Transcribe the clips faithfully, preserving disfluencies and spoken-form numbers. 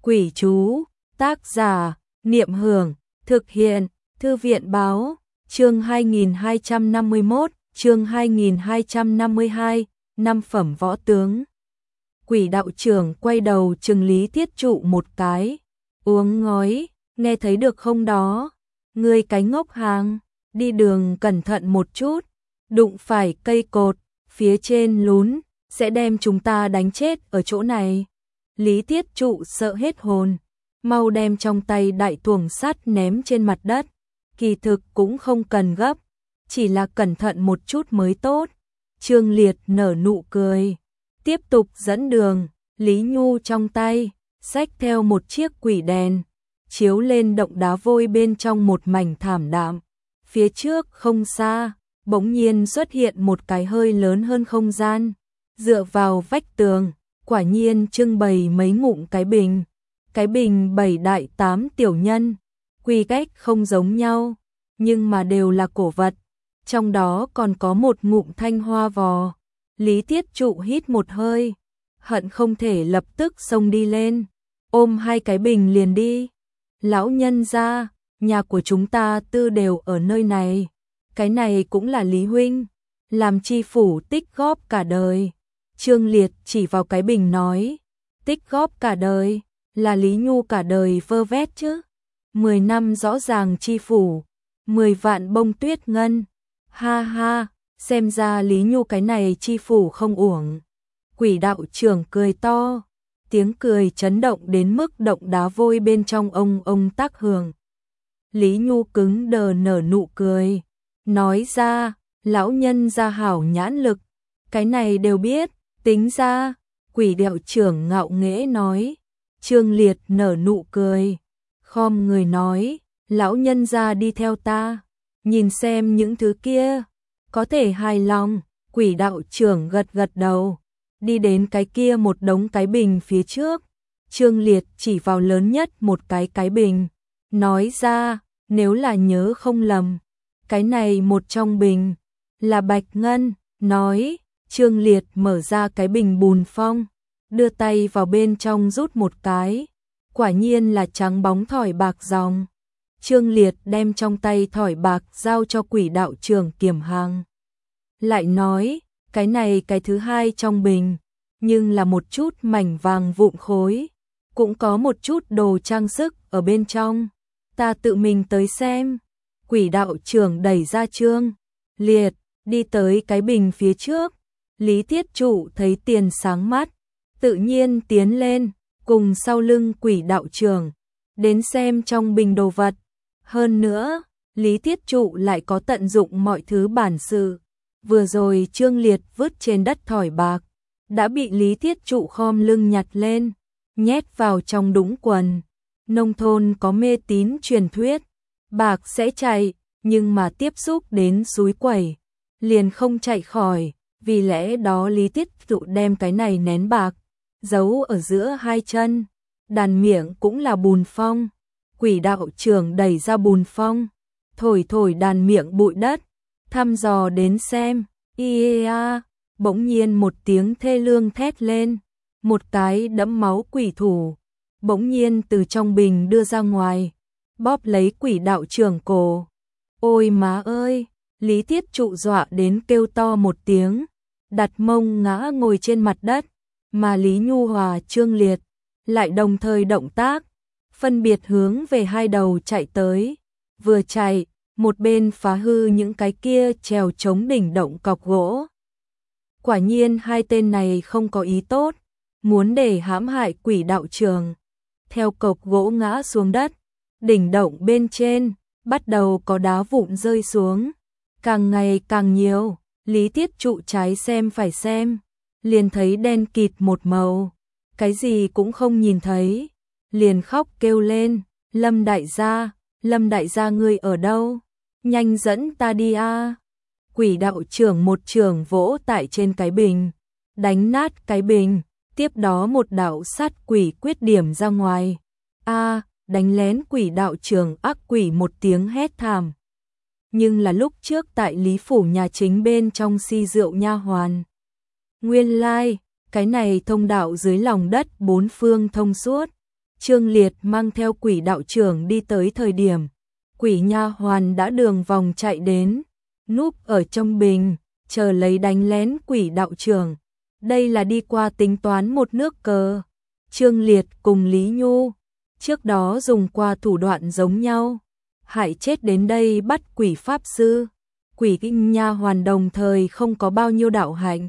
Quỷ chú, tác giả, Niệm Hưởng, thực hiện, Thư viện báo, chương hai nghìn hai trăm năm mươi mốt, chương hai nghìn hai trăm năm mươi hai, năm phẩm võ tướng. Quỷ đạo trưởng quay đầu trừng Lý Thiết Trụ một cái, uống ngói, nghe thấy được không đó? Ngươi cái ngốc hàng, đi đường cẩn thận một chút, đụng phải cây cột, phía trên lún, sẽ đem chúng ta đánh chết ở chỗ này. Lý Thiết Trụ sợ hết hồn, mau đem trong tay đại tuồng sắt ném trên mặt đất. Kỳ thực cũng không cần gấp, chỉ là cẩn thận một chút mới tốt. Trương Liệt nở nụ cười, tiếp tục dẫn đường. Lý Nhu trong tay xách theo một chiếc quỷ đèn, chiếu lên động đá vôi bên trong một mảnh thảm đạm. Phía trước không xa, bỗng nhiên xuất hiện một cái hơi lớn hơn không gian, dựa vào vách tường, quả nhiên trưng bày mấy ngụm cái bình. Cái bình bảy đại tám tiểu nhân, quy cách không giống nhau, nhưng mà đều là cổ vật. Trong đó còn có một ngụm thanh hoa vò. Lý Thiết Trụ hít một hơi, hận không thể lập tức xông đi lên, ôm hai cái bình liền đi. Lão nhân gia, nhà của chúng ta tư đều ở nơi này. Cái này cũng là Lý huynh, làm chi phủ tích góp cả đời. Trương Liệt chỉ vào cái bình nói, tích góp cả đời, là Lý Nhu cả đời vơ vét chứ. Mười năm rõ ràng chi phủ, mười vạn bông tuyết ngân. Ha ha, xem ra Lý Nhu cái này chi phủ không uổng. Quỷ đạo trưởng cười to, tiếng cười chấn động đến mức động đá vôi bên trong ông ông tác hưởng. Lý Nhu cứng đờ nở nụ cười, nói ra, lão nhân gia hảo nhãn lực, cái này đều biết, tính ra. Quỷ đạo trưởng ngạo nghễ nói. Trương Liệt nở nụ cười, khom người nói, lão nhân gia đi theo ta, nhìn xem những thứ kia, có thể hài lòng. Quỷ đạo trưởng gật gật đầu, đi đến cái kia một đống cái bình phía trước. Trương Liệt chỉ vào lớn nhất một cái cái bình, nói ra, nếu là nhớ không lầm, cái này một trong bình, là bạch ngân. Nói, Trương Liệt mở ra cái bình bùn phong, đưa tay vào bên trong rút một cái, quả nhiên là trắng bóng thỏi bạc ròng. Trương Liệt đem trong tay thỏi bạc giao cho quỷ đạo trưởng kiểm hàng. Lại nói, cái này cái thứ hai trong bình, nhưng là một chút mảnh vàng vụn khối, cũng có một chút đồ trang sức ở bên trong. Ta tự mình tới xem. Quỷ đạo trưởng đẩy ra Trương Liệt, đi tới cái bình phía trước. Lý Thiết Trụ thấy tiền sáng mắt, tự nhiên tiến lên, cùng sau lưng quỷ đạo trưởng, đến xem trong bình đồ vật. Hơn nữa, Lý Thiết Trụ lại có tận dụng mọi thứ bản sự. Vừa rồi Trương Liệt vứt trên đất thỏi bạc, đã bị Lý Thiết Trụ khom lưng nhặt lên, nhét vào trong đũng quần. Nông thôn có mê tín truyền thuyết, bạc sẽ chạy, nhưng mà tiếp xúc đến suối quẩy, liền không chạy khỏi. Vì lẽ đó Lý Thiết Trụ đem cái này nén bạc, giấu ở giữa hai chân. Đàn miệng cũng là bùn phong. Quỷ đạo trưởng đẩy ra bùn phong, thổi thổi đàn miệng bụi đất, thăm dò đến xem. Ia, bỗng nhiên một tiếng thê lương thét lên, một cái đẫm máu quỷ thủ bỗng nhiên từ trong bình đưa ra ngoài, bóp lấy quỷ đạo trưởng cổ. Ôi má ơi! Lý Thiết Trụ dọa đến kêu to một tiếng, đặt mông ngã ngồi trên mặt đất, mà Lý Nhu Hòa Trương Liệt lại đồng thời động tác, phân biệt hướng về hai đầu chạy tới. Vừa chạy, một bên phá hư những cái kia trèo chống đỉnh động cọc gỗ. Quả nhiên hai tên này không có ý tốt, muốn để hãm hại quỷ đạo trưởng. Theo cọc gỗ ngã xuống đất, đỉnh động bên trên bắt đầu có đá vụn rơi xuống, càng ngày càng nhiều. Lý Thiết Trụ trái xem phải xem, liền thấy đen kịt một màu, cái gì cũng không nhìn thấy, liền khóc kêu lên, Lâm đại gia, Lâm đại gia ngươi ở đâu? Nhanh dẫn ta đi a! Quỷ đạo trưởng một trường vỗ tại trên cái bình, đánh nát cái bình, tiếp đó một đạo sát quỷ quyết điểm ra ngoài. A, đánh lén quỷ đạo trưởng ác quỷ một tiếng hét thảm. Nhưng là lúc trước tại Lý phủ nhà chính bên trong si rượu nha hoàn. Nguyên lai, like, cái này thông đạo dưới lòng đất bốn phương thông suốt, Trương Liệt mang theo quỷ đạo trưởng đi tới thời điểm, quỷ nha hoàn đã đường vòng chạy đến, núp ở trong bình, chờ lấy đánh lén quỷ đạo trưởng. Đây là đi qua tính toán một nước cờ. Trương Liệt cùng Lý Nhu trước đó dùng qua thủ đoạn giống nhau, hại chết đến đây bắt quỷ pháp sư. Quỷ kinh nha hoàn đồng thời không có bao nhiêu đạo hạnh,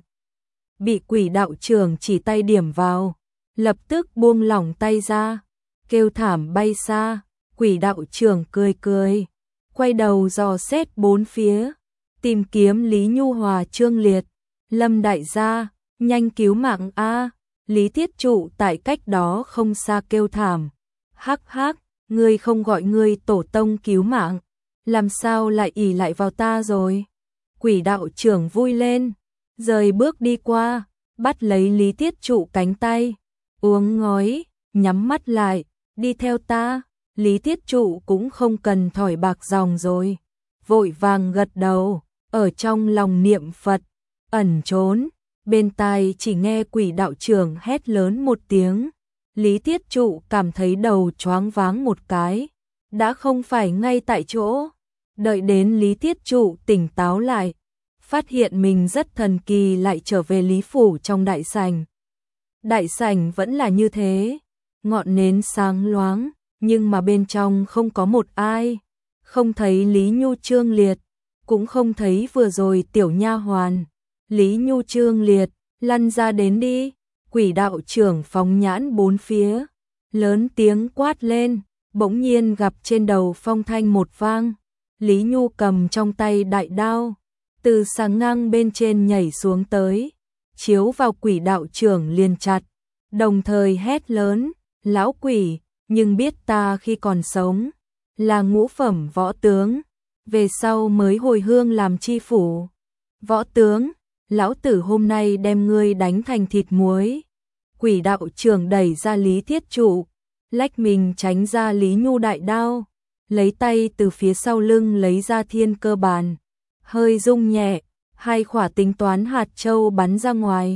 bị quỷ đạo trưởng chỉ tay điểm vào, lập tức buông lỏng tay ra, kêu thảm bay xa. Quỷ đạo trưởng cười cười, quay đầu dò xét bốn phía, tìm kiếm Lý Nhu Hòa Trương Liệt. Lâm đại gia, nhanh cứu mạng a! Lý Thiết Trụ tại cách đó không xa kêu thảm. Hắc hắc, ngươi không gọi ngươi tổ tông cứu mạng, làm sao lại ỷ lại vào ta rồi? Quỷ đạo trưởng vui lên, rời bước đi qua, bắt lấy Lý Thiết Trụ cánh tay, uống ngói, nhắm mắt lại, đi theo ta. Lý Thiết Trụ cũng không cần thỏi bạc dòng rồi, vội vàng gật đầu, ở trong lòng niệm Phật, ẩn trốn. Bên tai chỉ nghe quỷ đạo trưởng hét lớn một tiếng, Lý Thiết Trụ cảm thấy đầu choáng váng một cái, đã không phải ngay tại chỗ. Đợi đến Lý Thiết Trụ tỉnh táo lại, phát hiện mình rất thần kỳ lại trở về Lý Phủ trong đại sảnh. Đại sảnh vẫn là như thế, ngọn nến sáng loáng, nhưng mà bên trong không có một ai, không thấy Lý Nhu Trương Liệt, cũng không thấy vừa rồi tiểu nha hoàn. Lý Nhu Trương Liệt, lăn ra đến đi. Quỷ đạo trưởng phóng nhãn bốn phía, lớn tiếng quát lên, bỗng nhiên gặp trên đầu phong thanh một vang. Lý Nhu cầm trong tay đại đao, từ sàng ngang bên trên nhảy xuống tới, chiếu vào quỷ đạo trưởng liền chặt, đồng thời hét lớn, lão quỷ, nhưng biết ta khi còn sống, là ngũ phẩm võ tướng, về sau mới hồi hương làm chi phủ. Võ tướng, lão tử hôm nay đem ngươi đánh thành thịt muối. Quỷ đạo trưởng đẩy ra Lý Thiết Trụ, lách mình tránh ra Lý Nhu đại đao, lấy tay từ phía sau lưng lấy ra thiên cơ bàn, hơi rung nhẹ, hai khỏa tính toán hạt châu bắn ra ngoài.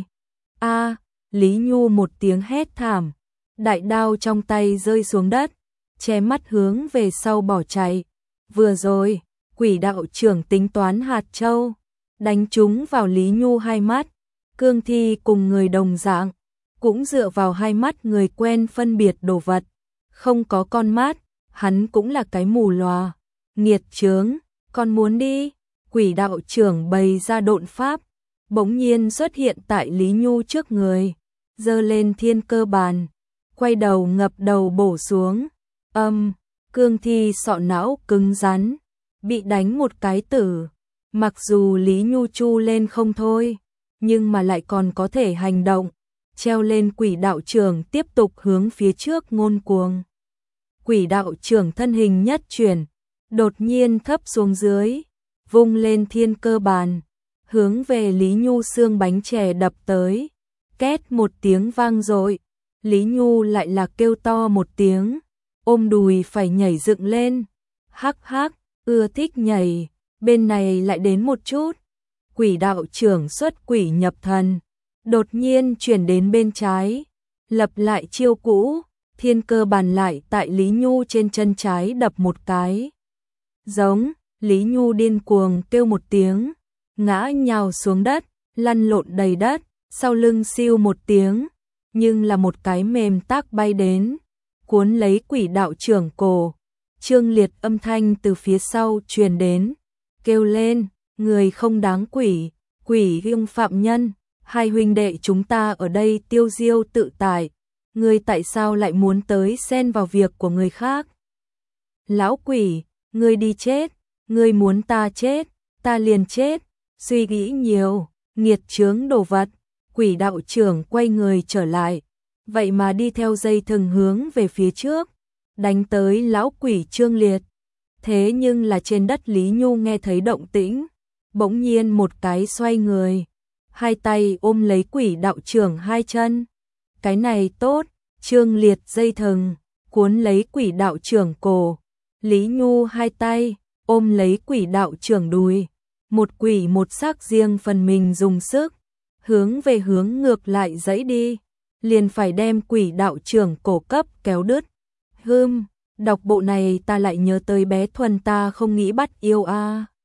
A! Lý Nhu một tiếng hét thảm, đại đao trong tay rơi xuống đất, che mắt hướng về sau bỏ chạy. Vừa rồi, quỷ đạo trưởng tính toán hạt châu, đánh trúng vào Lý Nhu hai mắt. Cương thi cùng người đồng dạng, cũng dựa vào hai mắt người quen phân biệt đồ vật. Không có con mắt, hắn cũng là cái mù lòa. Nghiệt chướng, con muốn đi. Quỷ đạo trưởng bày ra độn pháp, bỗng nhiên xuất hiện tại Lý Nhu trước người, giơ lên thiên cơ bàn, quay đầu ngập đầu bổ xuống. Âm, cương thi sọ não cứng rắn, bị đánh một cái tử. Mặc dù Lý Nhu chu lên không thôi, nhưng mà lại còn có thể hành động, treo lên quỷ đạo trưởng tiếp tục hướng phía trước ngôn cuồng. Quỷ đạo trưởng thân hình nhất chuyển, đột nhiên thấp xuống dưới, vung lên thiên cơ bàn, hướng về Lý Nhu xương bánh chè đập tới. Két một tiếng vang dội, Lý Nhu lại là kêu to một tiếng, ôm đùi phải nhảy dựng lên. Hắc hắc, ưa thích nhảy, bên này lại đến một chút. Quỷ đạo trưởng xuất quỷ nhập thần, đột nhiên chuyển đến bên trái, lập lại chiêu cũ, thiên cơ bàn lại tại Lý Nhu trên chân trái đập một cái. Giống, Lý Nhu điên cuồng kêu một tiếng, ngã nhào xuống đất, lăn lộn đầy đất, sau lưng siêu một tiếng, nhưng là một cái mềm tác bay đến, cuốn lấy quỷ đạo trưởng cổ. Trương Liệt âm thanh từ phía sau truyền đến, kêu lên, người không đáng quỷ, quỷ hung phạm nhân, hai huynh đệ chúng ta ở đây tiêu diêu tự tại, ngươi tại sao lại muốn tới xen vào việc của người khác? Lão quỷ, ngươi đi chết, ngươi muốn ta chết, ta liền chết, suy nghĩ nhiều, nghiệt chướng đồ vật. Quỷ đạo trưởng quay người trở lại, vậy mà đi theo dây thừng hướng về phía trước, đánh tới lão quỷ Trương Liệt. Thế nhưng là trên đất Lý Nhu nghe thấy động tĩnh, bỗng nhiên một cái xoay người, hai tay ôm lấy quỷ đạo trưởng hai chân. Cái này tốt, Trương Liệt dây thừng, cuốn lấy quỷ đạo trưởng cổ, Lý Nhu hai tay ôm lấy quỷ đạo trưởng đùi, một quỷ một xác riêng phần mình dùng sức, hướng về hướng ngược lại giãy đi. liền phải đem quỷ đạo trưởng cổ cấp kéo đứt. Hưm, đọc bộ này ta lại nhớ tới bé Thuần ta không nghĩ bắt yêu a.